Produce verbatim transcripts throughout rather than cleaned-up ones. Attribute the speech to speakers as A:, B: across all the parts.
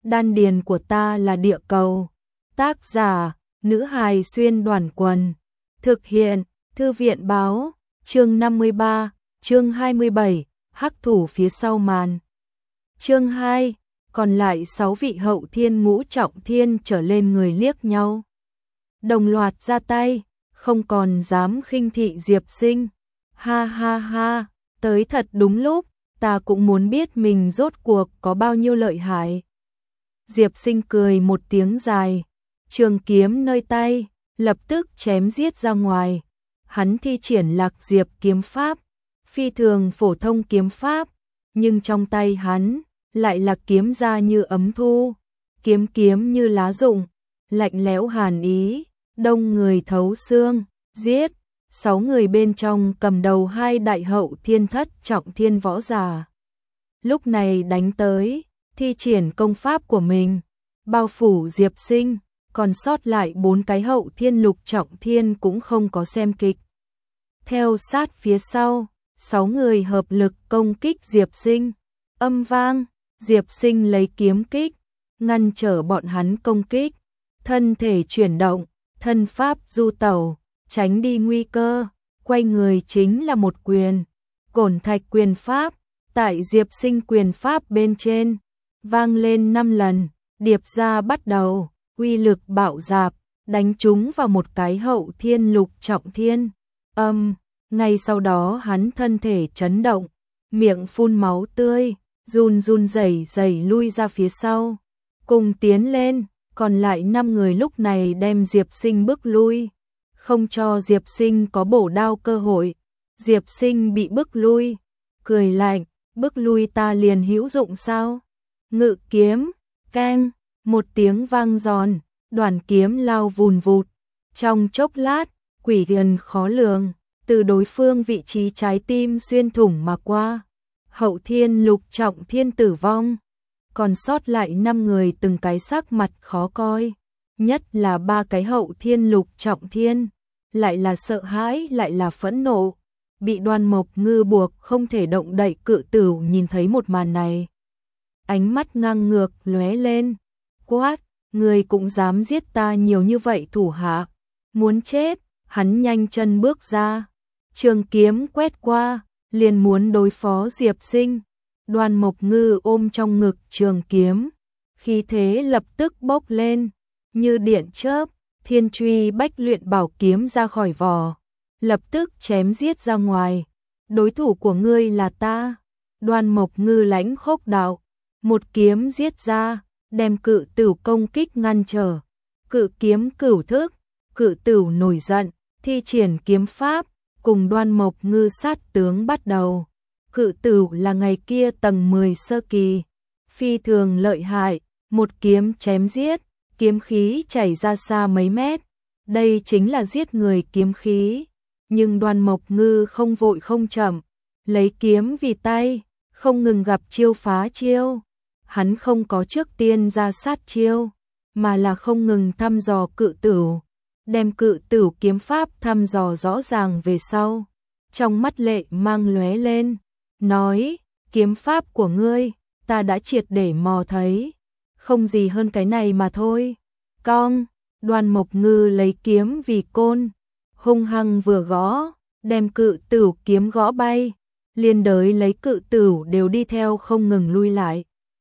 A: đan điền của ta là địa cầu. Tác giả, nữ hài xuyên đoàn quần. Thực hiện, thư viện báo, chương năm mươi ba, chương hai mươi bảy, hắc thủ phía sau màn. Chương hai, còn lại sáu vị hậu thiên ngũ trọng thiên trở lên người liếc nhau. Đồng loạt ra tay, không còn dám khinh thị Diệp Sinh. Ha ha ha, tới thật đúng lúc, ta cũng muốn biết mình rốt cuộc có bao nhiêu lợi hại. Diệp Sinh cười một tiếng dài, trường kiếm nơi tay, lập tức chém giết ra ngoài. Hắn thi triển Lạc Diệp kiếm pháp, phi thường phổ thông kiếm pháp, nhưng trong tay hắn lại là kiếm ra như ấm thu, kiếm kiếm như lá rụng, lạnh lẽo hàn ý, đông người thấu xương, giết. Sáu người bên trong cầm đầu hai đại hậu thiên thất trọng thiên võ giả. Lúc này đánh tới, thi triển công pháp của mình, bao phủ Diệp Sinh, còn sót lại bốn cái hậu thiên lục trọng thiên cũng không có xem kịch. Theo sát phía sau, sáu người hợp lực công kích Diệp Sinh. Âm vang, Diệp Sinh lấy kiếm kích, ngăn trở bọn hắn công kích, thân thể chuyển động, thân pháp du tẩu, tránh đi nguy cơ, quay người chính là một quyền, cổn thạch quyền pháp, tại Diệp Sinh quyền pháp bên trên, vang lên năm lần, điệp ra bắt đầu, uy lực bạo dạp, đánh trúng vào một cái hậu thiên lục trọng thiên. Âm, ngay sau đó hắn thân thể chấn động, miệng phun máu tươi, run run rẩy rẩy lui ra phía sau, cùng tiến lên, còn lại năm người lúc này đem Diệp Sinh bước lui, không cho Diệp Sinh có bổ đao cơ hội. Diệp Sinh bị bước lui, cười lạnh, bước lui ta liền hữu dụng sao? Ngự kiếm, keng, một tiếng vang giòn, đoàn kiếm lao vùn vụt, trong chốc lát, quỷ thần khó lường, từ đối phương vị trí trái tim xuyên thủng mà qua. Hậu thiên lục trọng thiên tử vong, còn sót lại năm người từng cái sắc mặt khó coi, nhất là ba cái hậu thiên lục trọng thiên, lại là sợ hãi lại là phẫn nộ, bị Đoan Mộc Ngư buộc không thể động đậy. Cự Tửu nhìn thấy một màn này, ánh mắt ngang ngược lóe lên, quát, người cũng dám giết ta nhiều như vậy thủ hạ, muốn chết. Hắn nhanh chân bước ra, trường kiếm quét qua, liền muốn đối phó Diệp Sinh. Đoan Mộc Ngư ôm trong ngực trường kiếm, khí thế lập tức bốc lên, như điện chớp, thiên truy bách luyện bảo kiếm ra khỏi vỏ, lập tức chém giết ra ngoài. Đối thủ của ngươi là ta. Đoan Mộc Ngư lãnh khốc đạo, một kiếm giết ra, đem Cự Tửu công kích ngăn trở. Cự kiếm cửu thức, Cự Tửu nổi giận, thi triển kiếm pháp, cùng Đoan Mộc Ngư sát tướng bắt đầu. Cự Tửu là ngày kia tầng mười sơ kỳ, phi thường lợi hại, một kiếm chém giết, kiếm khí chảy ra xa mấy mét. Đây chính là giết người kiếm khí. Nhưng Đoan Mộc Ngư không vội không chậm, lấy kiếm vì tay, không ngừng gặp chiêu phá chiêu. Hắn không có trước tiên ra sát chiêu, mà là không ngừng thăm dò Cự Tửu, đem Cự Tửu kiếm pháp thăm dò rõ ràng về sau. Trong mắt lệ mang lóe lên, nói, kiếm pháp của ngươi, ta đã triệt để mò thấy, không gì hơn cái này mà thôi. Cong, Đoan Mộc Ngư lấy kiếm vì côn, hung hăng vừa gõ, đem Cự Tửu kiếm gõ bay, liên đới lấy Cự Tửu đều đi theo không ngừng lui lại.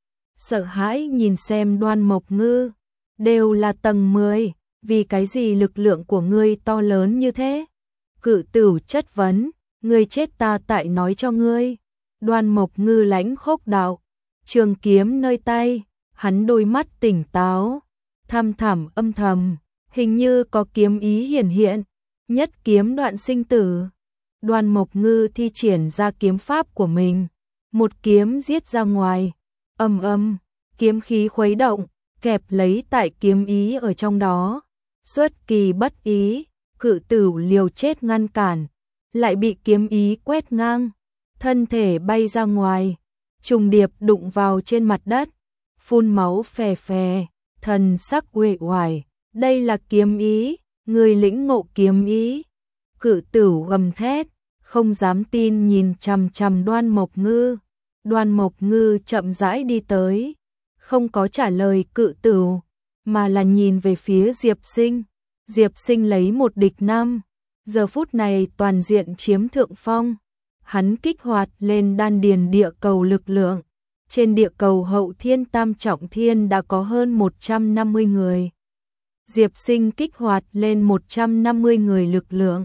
A: Sợ hãi nhìn xem Đoan Mộc Ngư, đều là tầng mười, vì cái gì lực lượng của ngươi to lớn như thế? Cự Tửu chất vấn, ngươi chết ta tại nói cho ngươi. Đoan Mộc Ngư lãnh khốc đạo, trường kiếm nơi tay, hắn đôi mắt tỉnh táo, thăm thẳm âm thầm, hình như có kiếm ý hiển hiện, nhất kiếm đoạn sinh tử. Đoan Mộc Ngư thi triển ra kiếm pháp của mình, một kiếm giết ra ngoài, âm âm, kiếm khí khuấy động, kẹp lấy tại kiếm ý ở trong đó. Xuất kỳ bất ý, Cự Tửu liều chết ngăn cản, lại bị kiếm ý quét ngang, thân thể bay ra ngoài, trùng điệp đụng vào trên mặt đất, phun máu phè phè, thần sắc uể oải. Đây là kiếm ý, người lĩnh ngộ kiếm ý. Cự Tửu gầm thét, không dám tin nhìn chằm chằm Đoan Mộc Ngư. Đoan Mộc Ngư chậm rãi đi tới, không có trả lời Cự Tửu, mà là nhìn về phía Diệp Sinh. Diệp Sinh lấy một địch năm, giờ phút này toàn diện chiếm thượng phong. Hắn kích hoạt lên đan điền địa cầu lực lượng. Trên địa cầu hậu thiên tam trọng thiên đã có hơn một trăm năm mươi người. Diệp Sinh kích hoạt lên một trăm năm mươi người lực lượng.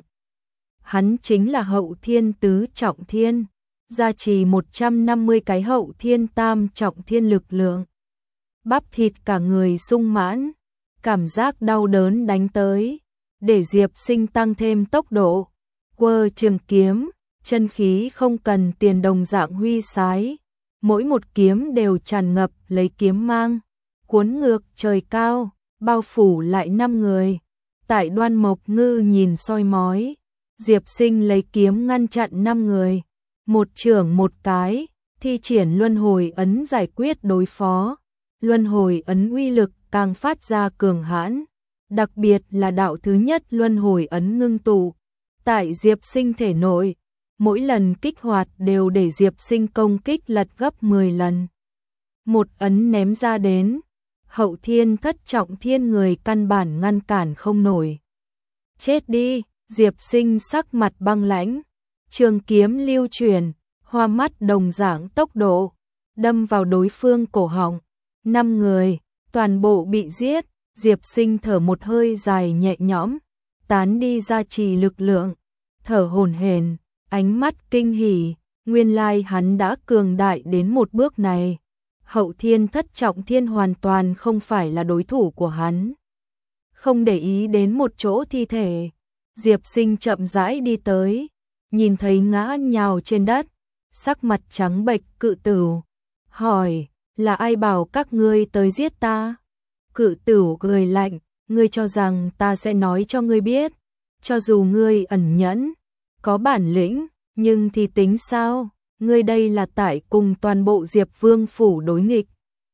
A: Hắn chính là hậu thiên tứ trọng thiên, gia trì một trăm năm mươi cái hậu thiên tam trọng thiên lực lượng. Bắp thịt cả người sung mãn, cảm giác đau đớn đánh tới, để Diệp Sinh tăng thêm tốc độ. Quơ trường kiếm, chân khí không cần tiền đồng dạng huy sái, mỗi một kiếm đều tràn ngập lấy kiếm mang, cuốn ngược trời cao, bao phủ lại năm người. Tại Đoan Mộc Ngư nhìn soi mói, Diệp Sinh lấy kiếm ngăn chặn năm người, một chưởng một cái, thi triển luân hồi ấn giải quyết đối phó. Luân hồi ấn uy lực càng phát ra cường hãn, đặc biệt là đạo thứ nhất luân hồi ấn ngưng tụ tại Diệp Sinh thể nội, mỗi lần kích hoạt đều để Diệp Sinh công kích lật gấp mười lần. Một ấn ném ra đến, hậu thiên thất trọng thiên người căn bản ngăn cản không nổi. Chết đi, Diệp Sinh sắc mặt băng lãnh, trường kiếm lưu chuyển, hoa mắt đồng dạng tốc độ, đâm vào đối phương cổ họng. Năm người, toàn bộ bị giết, Diệp Sinh thở một hơi dài nhẹ nhõm, tán đi gia trì lực lượng, thở hổn hển, ánh mắt kinh hỉ, nguyên lai hắn đã cường đại đến một bước này. Hậu thiên thất trọng thiên hoàn toàn không phải là đối thủ của hắn. Không để ý đến một chỗ thi thể, Diệp Sinh chậm rãi đi tới, nhìn thấy ngã nhào trên đất, sắc mặt trắng bệch Cự Tửu, hỏi, là ai bảo các ngươi tới giết ta? Cự Tửu cười lạnh, ngươi cho rằng ta sẽ nói cho ngươi biết, cho dù ngươi ẩn nhẫn, có bản lĩnh, nhưng thì tính sao, ngươi đây là tại cùng toàn bộ Diệp Vương phủ đối nghịch.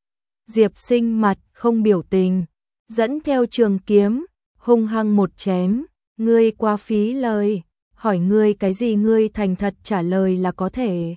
A: Diệp Sinh mặt không biểu tình, dẫn theo trường kiếm, hung hăng một chém, ngươi quá phí lời, hỏi ngươi cái gì ngươi thành thật trả lời là có thể.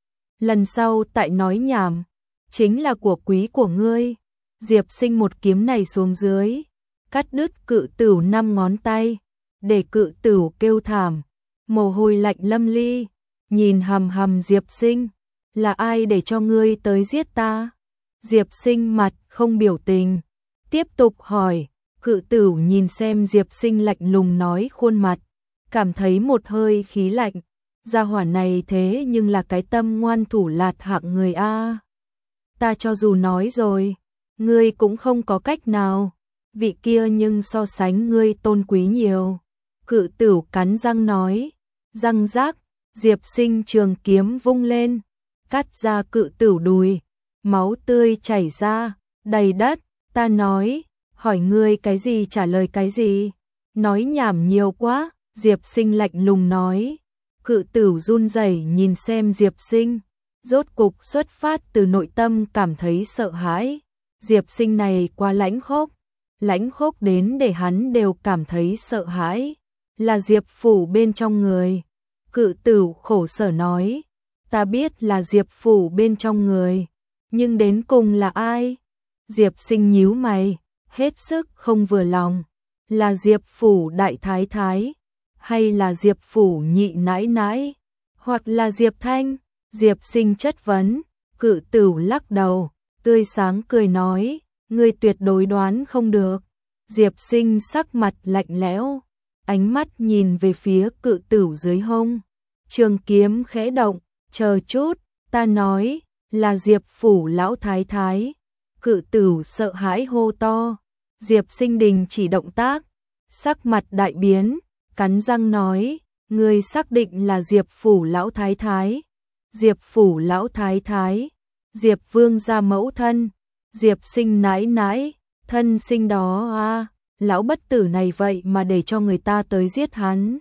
A: Lần sau tại nói nhảm, chính là của quý của ngươi. Diệp Sinh một kiếm này xuống dưới, cắt đứt Cự Tửu năm ngón tay, để Cự Tửu kêu thảm, mồ hôi lạnh lâm ly, nhìn hầm hầm Diệp Sinh, là ai để cho ngươi tới giết ta? Diệp Sinh mặt không biểu tình, tiếp tục hỏi. Cự Tửu nhìn xem Diệp Sinh lạnh lùng nói khuôn mặt, cảm thấy một hơi khí lạnh, gia hỏa này thế nhưng là cái tâm ngoan thủ lạt hạng người a. Ta cho dù nói rồi, ngươi cũng không có cách nào, vị kia nhưng so sánh ngươi tôn quý nhiều. Cự Tửu cắn răng nói, răng rác, Diệp Sinh trường kiếm vung lên, cắt ra Cự Tửu đùi, máu tươi chảy ra, đầy đất. Ta nói, hỏi ngươi cái gì trả lời cái gì, nói nhảm nhiều quá. Diệp Sinh lạnh lùng nói. Cự Tửu run rẩy nhìn xem Diệp Sinh, rốt cục xuất phát từ nội tâm cảm thấy sợ hãi. Diệp Sinh này quá lãnh khốc, lãnh khốc đến để hắn đều cảm thấy sợ hãi. Là Diệp phủ bên trong người. Cự Tửu khổ sở nói, ta biết là Diệp phủ bên trong người, nhưng đến cùng là ai? Diệp Sinh nhíu mày, hết sức không vừa lòng. Là Diệp phủ đại thái thái, hay là Diệp phủ nhị nãi nãi, hoặc là Diệp Thanh? Diệp Sinh chất vấn. Cự Tửu lắc đầu, tươi sáng cười nói, ngươi tuyệt đối đoán không được. Diệp Sinh sắc mặt lạnh lẽo, ánh mắt nhìn về phía Cự Tửu dưới hông, trường kiếm khẽ động, chờ chút, ta nói, là Diệp phủ lão thái thái. Cự Tửu sợ hãi hô to. Diệp Sinh đình chỉ động tác, sắc mặt đại biến, cắn răng nói, ngươi xác định là Diệp phủ lão thái thái? Diệp phủ lão thái thái, Diệp Vương gia mẫu thân, Diệp Sinh nãi nãi, thân sinh đó a, lão bất tử này vậy mà để cho người ta tới giết hắn.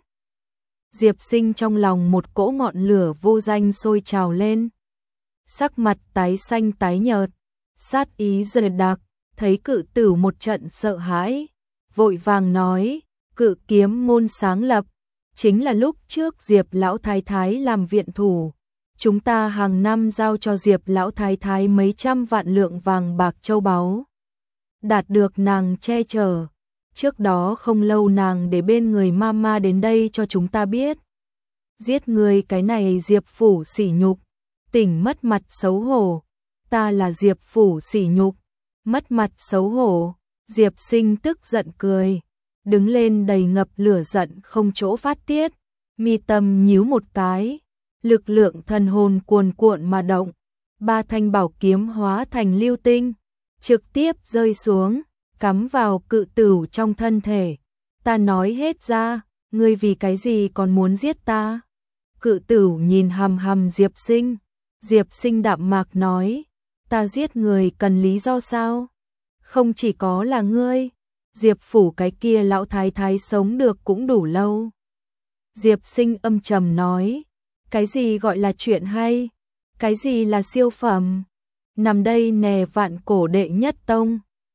A: Diệp Sinh trong lòng một cỗ ngọn lửa vô danh sôi trào lên, sắc mặt tái xanh tái nhợt, sát ý dày đặc, thấy Cự Tửu một trận sợ hãi, vội vàng nói, Cự kiếm môn sáng lập, chính là lúc trước Diệp lão thái thái làm viện thủ, chúng ta hàng năm giao cho Diệp lão thái thái mấy trăm vạn lượng vàng bạc châu báu. Đạt được nàng che chở. Trước đó không lâu nàng để bên người mama đến đây cho chúng ta biết. Giết người cái này Diệp phủ sỉ nhục, tỉnh mất mặt xấu hổ. Ta là Diệp phủ sỉ nhục, mất mặt xấu hổ. Diệp Sinh tức giận cười, đứng lên đầy ngập lửa giận không chỗ phát tiết, mi tâm nhíu một cái, lực lượng thần hồn cuồn cuộn mà động, ba thanh bảo kiếm hóa thành lưu tinh, trực tiếp rơi xuống, cắm vào cự tửu trong thân thể. Ta nói hết ra, ngươi vì cái gì còn muốn giết ta? Cự tửu nhìn hằm hằm Diệp Sinh, Diệp Sinh đạm mạc nói, ta giết người cần lý do sao? Không chỉ có là ngươi, Diệp phủ cái kia lão thái thái sống được cũng đủ lâu. Diệp Sinh âm trầm nói, cái gì gọi là chuyện hay? Cái gì là siêu phẩm? Nằm đây nè vạn cổ đệ nhất tông,